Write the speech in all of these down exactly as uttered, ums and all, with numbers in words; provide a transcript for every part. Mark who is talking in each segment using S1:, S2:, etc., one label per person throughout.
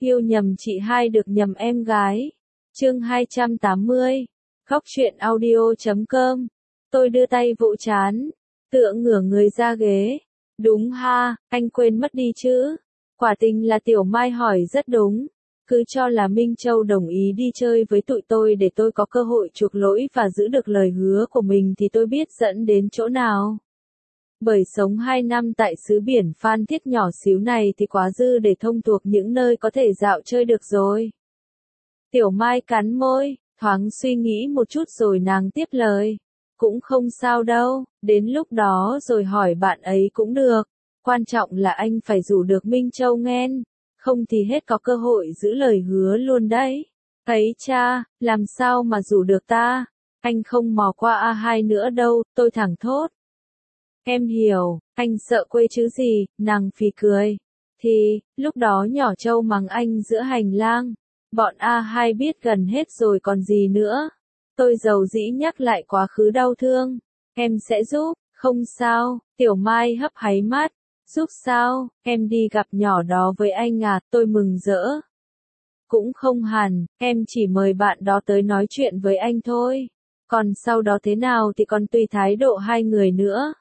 S1: Yêu nhầm chị hai được nhầm em gái. Chương hai trăm tám mươi. Khóc chuyện audio chấm com. Tôi đưa tay vỗ trán, tựa ngửa người ra ghế. Đúng ha, anh quên mất đi chứ. Quả tình là Tiểu Mai hỏi rất đúng. Cứ cho là Minh Châu đồng ý đi chơi với tụi tôi để tôi có cơ hội chuộc lỗi và giữ được lời hứa của mình thì tôi biết dẫn đến chỗ nào. Bởi sống hai năm tại xứ biển Phan Thiết nhỏ xíu này thì quá dư để thông thuộc những nơi có thể dạo chơi được rồi. Tiểu Mai cắn môi, thoáng suy nghĩ một chút rồi nàng tiếp lời. Cũng không sao đâu, đến lúc đó rồi hỏi bạn ấy cũng được. Quan trọng là anh phải rủ được Minh Châu nghen, không thì hết có cơ hội giữ lời hứa luôn đấy. Ấy cha, làm sao mà rủ được ta? Anh không mò qua a hai nữa đâu, tôi thẳng thốt. Em hiểu, anh sợ quê chứ gì, nàng phì cười. Thì, lúc đó nhỏ Châu mắng anh giữa hành lang. Bọn a hai biết gần hết rồi còn gì nữa. Tôi dầu dĩ nhắc lại quá khứ đau thương. Em sẽ giúp, không sao, Tiểu Mai hấp háy mắt. Giúp sao, em đi gặp nhỏ đó với anh à, tôi mừng rỡ. Cũng không hẳn, em chỉ mời bạn đó tới nói chuyện với anh thôi. Còn sau đó thế nào thì còn tùy thái độ hai người nữa.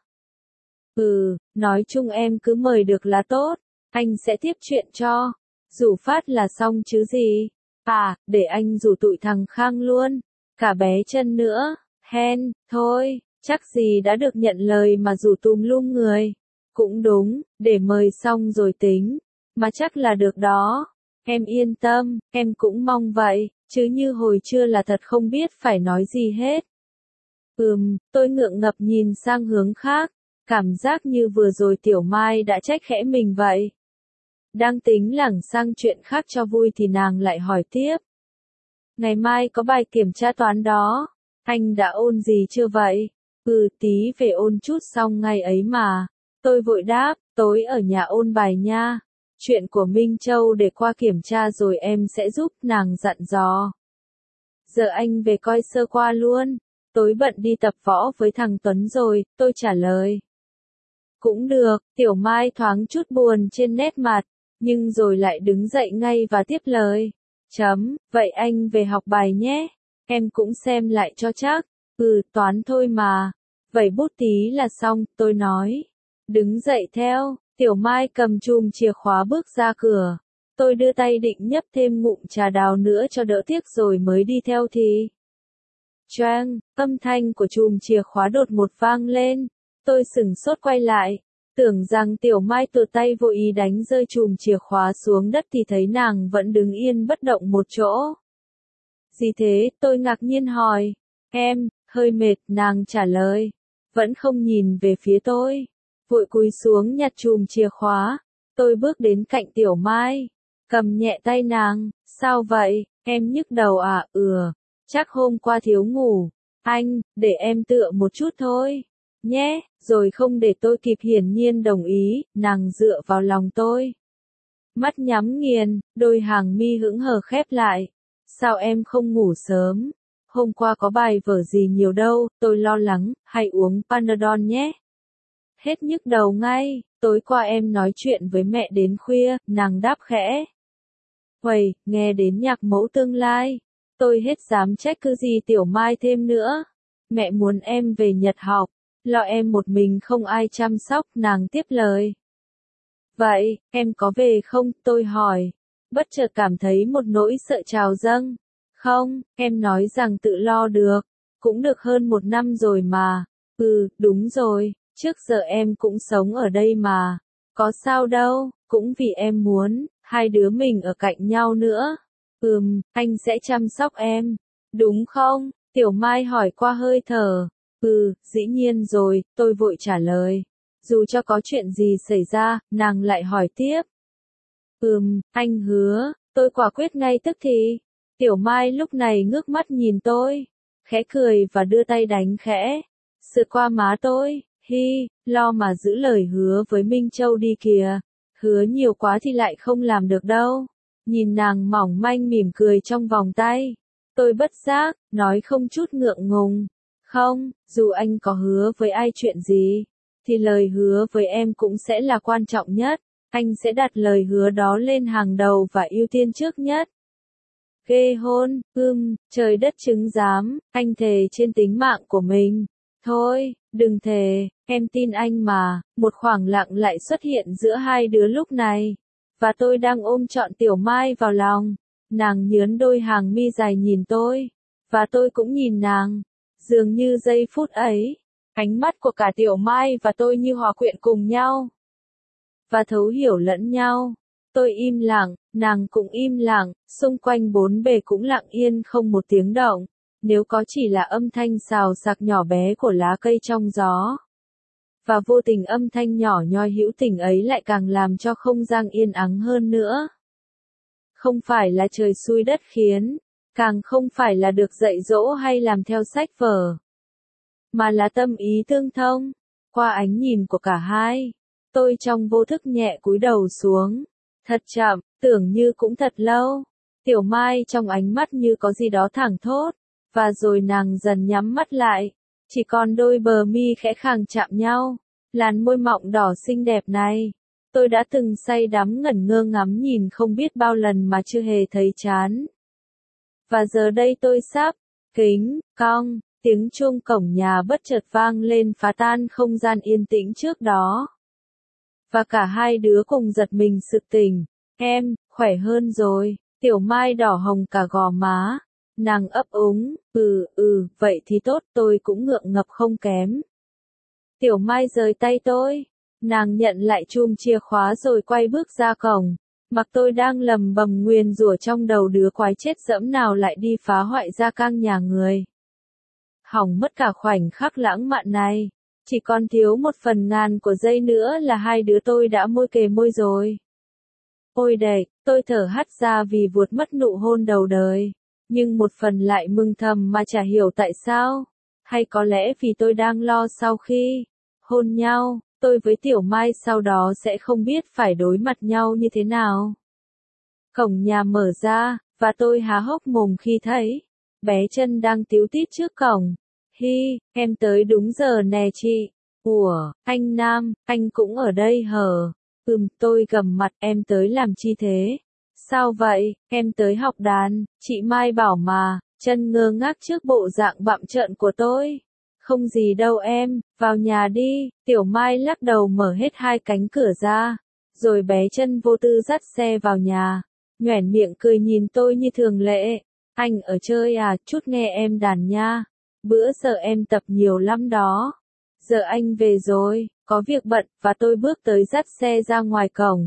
S1: Ừ, nói chung em cứ mời được là tốt, anh sẽ tiếp chuyện cho. Rủ phát là xong chứ gì. À, để anh rủ tụi thằng Khang luôn. Cả bé Chân nữa, hen, thôi, chắc gì đã được nhận lời mà rủ tùm lum người. Cũng đúng, để mời xong rồi tính. Mà chắc là được đó. Em yên tâm, em cũng mong vậy, chứ như hồi trưa là thật không biết phải nói gì hết. Ừm, tôi ngượng ngập nhìn sang hướng khác. Cảm giác như vừa rồi Tiểu Mai đã trách khẽ mình vậy. Đang tính lảng sang chuyện khác cho vui thì nàng lại hỏi tiếp. Ngày mai có bài kiểm tra toán đó. Anh đã ôn gì chưa vậy? Ừ, tí về ôn chút xong ngày ấy mà. Tôi vội đáp, tối ở nhà ôn bài nha. Chuyện của Minh Châu để qua kiểm tra rồi em sẽ giúp, nàng dặn dò. Giờ anh về coi sơ qua luôn. Tối bận đi tập võ với thằng Tuấn rồi, tôi trả lời. Cũng được, Tiểu Mai thoáng chút buồn trên nét mặt, nhưng rồi lại đứng dậy ngay và tiếp lời. Chấm, vậy anh về học bài nhé. Em cũng xem lại cho chắc. Ừ, toán thôi mà. Vậy bút tí là xong, tôi nói. Đứng dậy theo, Tiểu Mai cầm chùm chìa khóa bước ra cửa. Tôi đưa tay định nhấp thêm ngụm trà đào nữa cho đỡ tiếc rồi mới đi theo thì. Choang, âm thanh của chùm chìa khóa đột một vang lên. Tôi sửng sốt quay lại, tưởng rằng Tiểu Mai tự tay vô ý đánh rơi chùm chìa khóa xuống đất thì thấy nàng vẫn đứng yên bất động một chỗ. Gì thế, tôi ngạc nhiên hỏi. Em, hơi mệt, nàng trả lời. Vẫn không nhìn về phía tôi. Vội cúi xuống nhặt chùm chìa khóa. Tôi bước đến cạnh Tiểu Mai. Cầm nhẹ tay nàng. Sao vậy, em nhức đầu à? Ừ, chắc hôm qua thiếu ngủ. Anh, để em tựa một chút thôi. Nhé, rồi không để tôi kịp hiển nhiên đồng ý, nàng dựa vào lòng tôi. Mắt nhắm nghiền, đôi hàng mi hững hờ khép lại. Sao em không ngủ sớm? Hôm qua có bài vở gì nhiều đâu, tôi lo lắng, hay uống Panadol nhé. Hết nhức đầu ngay, tối qua em nói chuyện với mẹ đến khuya, nàng đáp khẽ. Uầy, nghe đến nhạc mẫu tương lai. Tôi hết dám trách cứ gì Tiểu Mai thêm nữa. Mẹ muốn em về Nhật học. Lo em một mình không ai chăm sóc, nàng tiếp lời. Vậy, em có về không, tôi hỏi. Bất chợt cảm thấy một nỗi sợ trào dâng. Không, em nói rằng tự lo được. Cũng được hơn một năm rồi mà. Ừ, đúng rồi, trước giờ em cũng sống ở đây mà. Có sao đâu, cũng vì em muốn, hai đứa mình ở cạnh nhau nữa. Ừm, anh sẽ chăm sóc em. Đúng không? Tiểu Mai hỏi qua hơi thở. Ừ, dĩ nhiên rồi, tôi vội trả lời. Dù cho có chuyện gì xảy ra, nàng lại hỏi tiếp. Ừm, anh hứa, tôi quả quyết ngay tức thì. Tiểu Mai lúc này ngước mắt nhìn tôi, khẽ cười và đưa tay đánh khẽ. Sượt qua má tôi, hi, lo mà giữ lời hứa với Minh Châu đi kìa. Hứa nhiều quá thì lại không làm được đâu. Nhìn nàng mỏng manh mỉm cười trong vòng tay. Tôi bất giác, nói không chút ngượng ngùng. Không, dù anh có hứa với ai chuyện gì, thì lời hứa với em cũng sẽ là quan trọng nhất. anh sẽ đặt lời hứa đó lên hàng đầu và ưu tiên trước nhất. Ghê hôn, ưm, trời đất chứng giám, anh thề trên tính mạng của mình. Thôi, đừng thề, em tin anh mà. Một khoảng lặng lại xuất hiện giữa hai đứa lúc này. Và tôi đang ôm trọn Tiểu Mai vào lòng. Nàng nhướn đôi hàng mi dài nhìn tôi. Và tôi cũng nhìn nàng. Dường như giây phút ấy, ánh mắt của cả Tiểu Mai và tôi như hòa quyện cùng nhau. Và thấu hiểu lẫn nhau. Tôi im lặng, nàng cũng im lặng, xung quanh bốn bề cũng lặng yên không một tiếng động. Nếu có chỉ là âm thanh xào xạc nhỏ bé của lá cây trong gió. Và vô tình âm thanh nhỏ nhoi hữu tình ấy lại càng làm cho không gian yên ắng hơn nữa. Không phải là trời xui đất khiến, càng không phải là được dạy dỗ hay làm theo sách vở. Mà là tâm ý tương thông, qua ánh nhìn của cả hai. Tôi trong vô thức nhẹ cúi đầu xuống. Thật chậm, tưởng như cũng thật lâu. Tiểu Mai trong ánh mắt như có gì đó thẳng thốt. Và rồi nàng dần nhắm mắt lại. Chỉ còn đôi bờ mi khẽ khàng chạm nhau. Làn môi mọng đỏ xinh đẹp này. Tôi đã từng say đắm ngẩn ngơ ngắm nhìn không biết bao lần mà chưa hề thấy chán. Và giờ đây tôi sắp, kính, cong, tiếng chuông cổng nhà bất chợt vang lên phá tan không gian yên tĩnh trước đó. Và cả hai đứa cùng giật mình sực tỉnh. Em, khỏe hơn rồi. Tiểu Mai đỏ hồng cả gò má. Nàng ấp úng, ừ, ừ, vậy thì tốt, tôi cũng ngượng ngập không kém. Tiểu Mai rời tay tôi. Nàng nhận lại chùm chìa khóa rồi quay bước ra cổng. Mặc tôi đang lầm bầm nguyền rủa trong đầu đứa quái chết dẫm nào lại đi phá hoại gia cang nhà người. Hỏng mất cả khoảnh khắc lãng mạn này. Chỉ còn thiếu một phần ngàn của giây nữa là hai đứa tôi đã môi kề môi rồi. Ôi đệt, tôi thở hắt ra vì vuột mất nụ hôn đầu đời. Nhưng một phần lại mừng thầm mà chả hiểu tại sao. Hay có lẽ vì tôi đang lo sau khi hôn nhau, tôi với Tiểu Mai sau đó sẽ không biết phải đối mặt nhau như thế nào. Cổng nhà mở ra, và tôi há hốc mồm khi thấy bé Chân đang tíu tít trước cổng. Hi, em tới đúng giờ nè chị. Ủa, anh Nam, anh cũng ở đây hờ? Ừm, tôi gầm mặt, em tới làm chi thế? Sao vậy, em tới học đàn, chị Mai bảo mà. Chân ngơ ngác trước bộ dạng bặm trợn của tôi. Không gì đâu em, vào nhà đi. Tiểu Mai lắc đầu mở hết hai cánh cửa ra. Rồi bé Chân vô tư dắt xe vào nhà. Nhoẻn miệng cười nhìn tôi như thường lệ. Anh ở chơi à, chút nghe em đàn nha. Bữa giờ em tập nhiều lắm đó. Giờ anh về rồi, có việc bận, và tôi bước tới dắt xe ra ngoài cổng.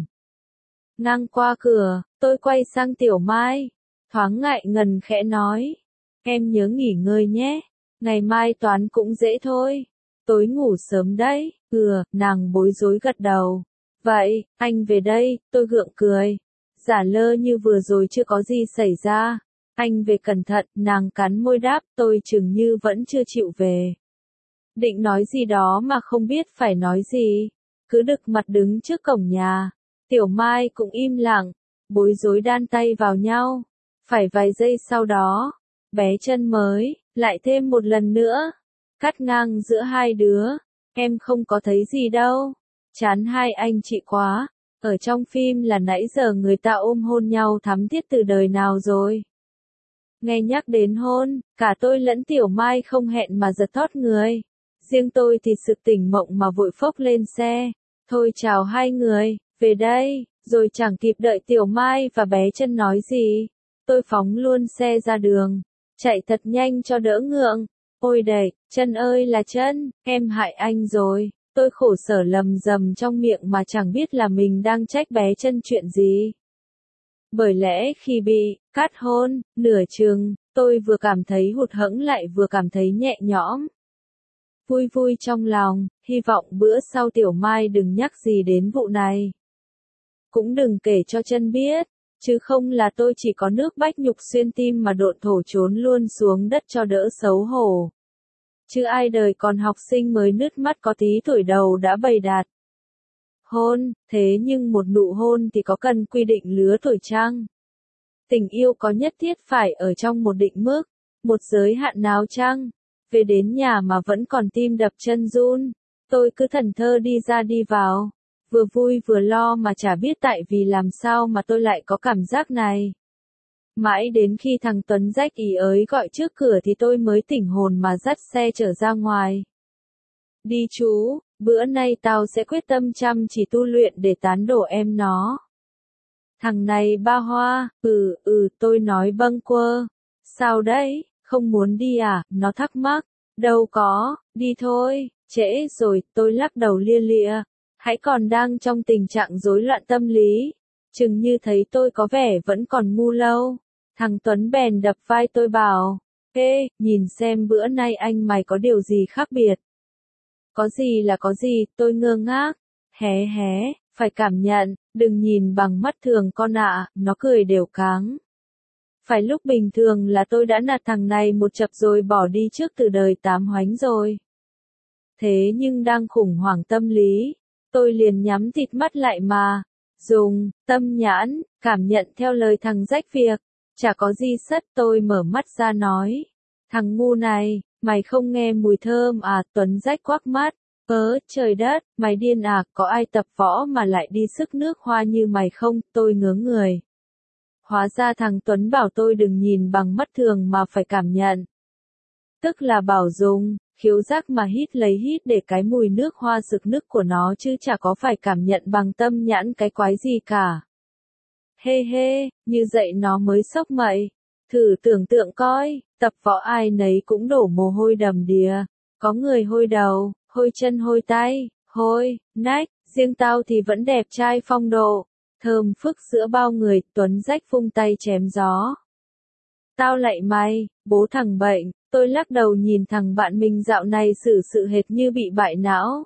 S1: Ngang qua cửa, tôi quay sang Tiểu Mai. Thoáng ngại ngần khẽ nói. Em nhớ nghỉ ngơi nhé. Ngày mai toán cũng dễ thôi. Tối ngủ sớm đấy. Ừ, nàng bối rối gật đầu. Vậy, anh về đây, tôi gượng cười. Giả lơ như vừa rồi chưa có gì xảy ra. Anh về cẩn thận, nàng cắn môi đáp, tôi chừng như vẫn chưa chịu về. Định nói gì đó mà không biết phải nói gì. Cứ đực mặt đứng trước cổng nhà. Tiểu Mai cũng im lặng, bối rối đan tay vào nhau. Phải vài giây sau đó, bé Chân mới, lại thêm một lần nữa. Cắt ngang giữa hai đứa. Em không có thấy gì đâu. Chán hai anh chị quá. Ở trong phim là nãy giờ người ta ôm hôn nhau thắm thiết từ đời nào rồi. Nghe nhắc đến hôn, cả tôi lẫn Tiểu Mai không hẹn mà giật thót người. Riêng tôi thì sực tỉnh mộng mà vội phốc lên xe. Thôi chào hai người, về đây, rồi chẳng kịp đợi Tiểu Mai và bé Chân nói gì. Tôi phóng luôn xe ra đường, chạy thật nhanh cho đỡ ngượng. Ôi đệt, Chân ơi là Chân, em hại anh rồi. Tôi khổ sở lầm rầm trong miệng mà chẳng biết là mình đang trách bé Chân chuyện gì. Bởi lẽ khi bị cắt hôn, nửa chừng, tôi vừa cảm thấy hụt hẫng lại vừa cảm thấy nhẹ nhõm. Vui vui trong lòng, hy vọng bữa sau Tiểu Mai đừng nhắc gì đến vụ này. Cũng đừng kể cho Chân biết, chứ không là tôi chỉ có nước bách nhục xuyên tim mà độn thổ trốn luôn xuống đất cho đỡ xấu hổ. Chứ ai đời còn học sinh mới nứt mắt có tí tuổi đầu đã bày đạt. Hôn, thế nhưng một nụ hôn thì có cần quy định lứa tuổi chăng? Tình yêu có nhất thiết phải ở trong một định mức, một giới hạn nào chăng? Về đến nhà mà vẫn còn tim đập chân run, tôi cứ thẫn thờ đi ra đi vào. vừa vui vừa lo mà chả biết tại vì làm sao mà tôi lại có cảm giác này. Mãi đến khi thằng Tuấn rách ý ới gọi trước cửa thì tôi mới tỉnh hồn mà dắt xe trở ra ngoài. Đi chú, bữa nay tao sẽ quyết tâm chăm chỉ tu luyện để tán đổ em nó. Thằng này ba hoa, ừ, ừ, tôi nói bâng quơ. Sao đấy, không muốn đi à, nó thắc mắc. Đâu có, đi thôi, trễ rồi, tôi lắc đầu lia lịa. Hãy còn đang trong tình trạng rối loạn tâm lý. Chừng như thấy tôi có vẻ vẫn còn ngu lâu. Thằng Tuấn bèn đập vai tôi bảo. Ê, nhìn xem bữa nay anh mày có điều gì khác biệt. Có gì là có gì, tôi ngơ ngác. Hé hé, phải cảm nhận, đừng nhìn bằng mắt thường con ạ, nó cười đều cáng. Phải lúc bình thường là tôi đã nạt thằng này một chập rồi bỏ đi trước từ đời tám hoánh rồi. Thế nhưng đang khủng hoảng tâm lý, tôi liền nhắm thịt mắt lại mà, dùng, tâm nhãn, cảm nhận theo lời thằng rách việc. Chả có gì sất, tôi mở mắt ra nói. Thằng ngu này, mày không nghe mùi thơm à? Tuấn rách quắc mắt. Ớ, trời đất, mày điên à, có ai tập võ mà lại đi sức nước hoa như mày không? Tôi ngớ người. Hóa ra thằng Tuấn bảo tôi đừng nhìn bằng mắt thường mà phải cảm nhận. Tức là bảo dùng, khiếu giác mà hít lấy hít để cái mùi nước hoa rực nức của nó chứ chả có phải cảm nhận bằng tâm nhãn cái quái gì cả. Hê hê, như vậy nó mới sốc mậy. Thử tưởng tượng coi, tập võ ai nấy cũng đổ mồ hôi đầm đìa. Có người hôi đầu, hôi chân hôi tay, hôi, nách, riêng tao thì vẫn đẹp trai phong độ. Thơm phức giữa bao người, Tuấn rách vung tay chém gió. Tao lạy mày, bố thằng bệnh, tôi lắc đầu nhìn thằng bạn mình dạo này xử sự hệt như bị bại não.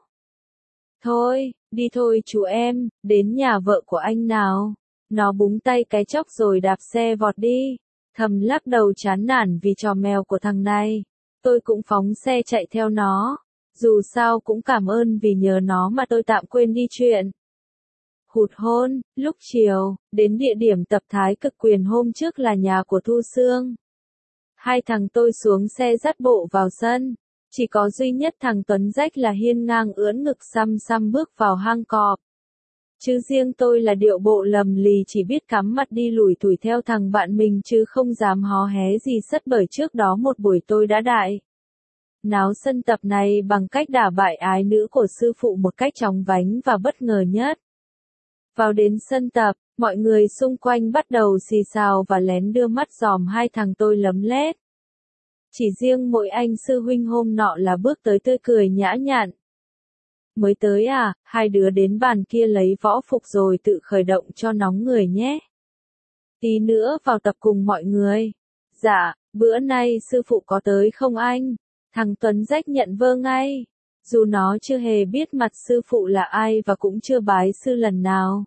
S1: Thôi, đi thôi chú em, đến nhà vợ của anh nào. Nó búng tay cái chốc rồi đạp xe vọt đi. Thầm lắc đầu chán nản vì trò mèo của thằng này. Tôi cũng phóng xe chạy theo nó. Dù sao cũng cảm ơn vì nhờ nó mà tôi tạm quên đi chuyện. Hụt hôn, lúc chiều, đến địa điểm tập thái cực quyền hôm trước là nhà của Thu Sương. Hai thằng tôi xuống xe dắt bộ vào sân. Chỉ có duy nhất thằng Tuấn rách là hiên ngang ưỡn ngực xăm xăm bước vào hang cọp. Chứ riêng tôi là điệu bộ lầm lì chỉ biết cắm mặt đi lủi thủi theo thằng bạn mình chứ không dám hó hé gì sất bởi trước đó một buổi tôi đã đại náo sân tập này bằng cách đả bại ái nữ của sư phụ một cách chóng vánh và bất ngờ nhất. Vào đến sân tập, mọi người xung quanh bắt đầu xì xào và lén đưa mắt dòm hai thằng tôi lấm lét. Chỉ riêng mỗi anh sư huynh hôm nọ là bước tới tươi cười nhã nhặn. Mới tới à, hai đứa đến bàn kia lấy võ phục rồi tự khởi động cho nóng người nhé. Tí nữa vào tập cùng mọi người. Dạ, bữa nay sư phụ có tới không anh? Thằng Tuấn rách nhận vơ ngay. Dù nó chưa hề biết mặt sư phụ là ai và cũng chưa bái sư lần nào.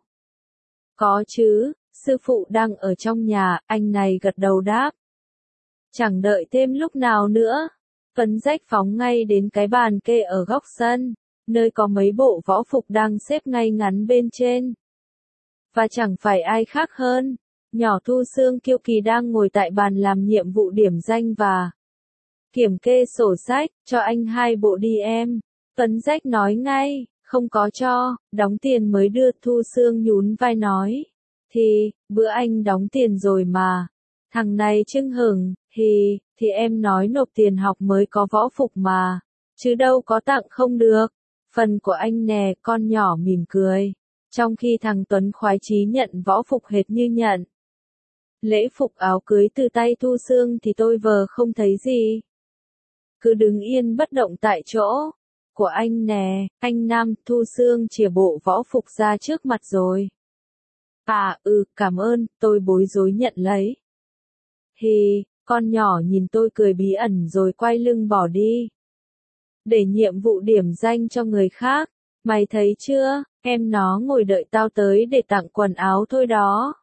S1: Có chứ, sư phụ đang ở trong nhà, anh này gật đầu đáp. Chẳng đợi thêm lúc nào nữa. Tuấn rách phóng ngay đến cái bàn kê ở góc sân. Nơi có mấy bộ võ phục đang xếp ngay ngắn bên trên. Và chẳng phải ai khác hơn, nhỏ Thu Sương kiêu kỳ đang ngồi tại bàn làm nhiệm vụ điểm danh và kiểm kê sổ sách, cho anh hai bộ đi em. Tuấn rách nói ngay, không có cho, đóng tiền mới đưa. Thu Sương nhún vai nói, thì, bữa anh đóng tiền rồi mà. Thằng này chưng hửng, thì, thì em nói nộp tiền học mới có võ phục mà, chứ đâu có tặng không được. Phần của anh nè, con nhỏ mỉm cười. Trong khi thằng Tuấn khoái chí nhận võ phục hệt như nhận lễ phục áo cưới từ tay Thu Sương thì tôi vờ không thấy gì. Cứ đứng yên bất động tại chỗ. Của anh nè, anh Nam. Thu Sương chìa bộ võ phục ra trước mặt rồi. À, ừ, cảm ơn, tôi bối rối nhận lấy. Thì, con nhỏ nhìn tôi cười bí ẩn rồi quay lưng bỏ đi. Để nhiệm vụ điểm danh cho người khác. Mày thấy chưa, em nó ngồi đợi tao tới để tặng quần áo thôi đó.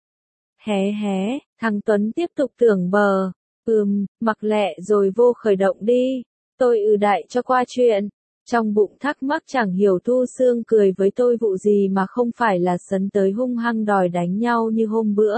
S1: Hé hé, thằng Tuấn tiếp tục tưởng bờ. Ừm, mặc lẹ rồi vô khởi động đi. Tôi ừ đại cho qua chuyện. Trong bụng thắc mắc chẳng hiểu Thu Sương cười với tôi vụ gì mà không phải là sấn tới hung hăng đòi đánh nhau như hôm bữa.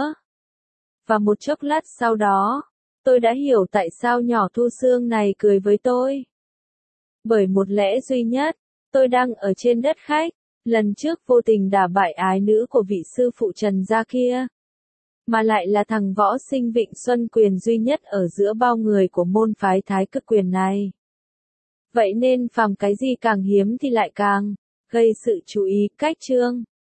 S1: Và một chốc lát sau đó, tôi đã hiểu tại sao nhỏ Thu Sương này cười với tôi. Bởi một lẽ duy nhất, tôi đang ở trên đất khách, Lần trước vô tình đả bại ái nữ của vị sư phụ Trần gia kia. Mà lại là thằng võ sinh Vịnh Xuân Quyền duy nhất ở giữa bao người của môn phái Thái Cực Quyền này. Vậy nên phàm cái gì càng hiếm thì lại càng gây sự chú ý. Cách chương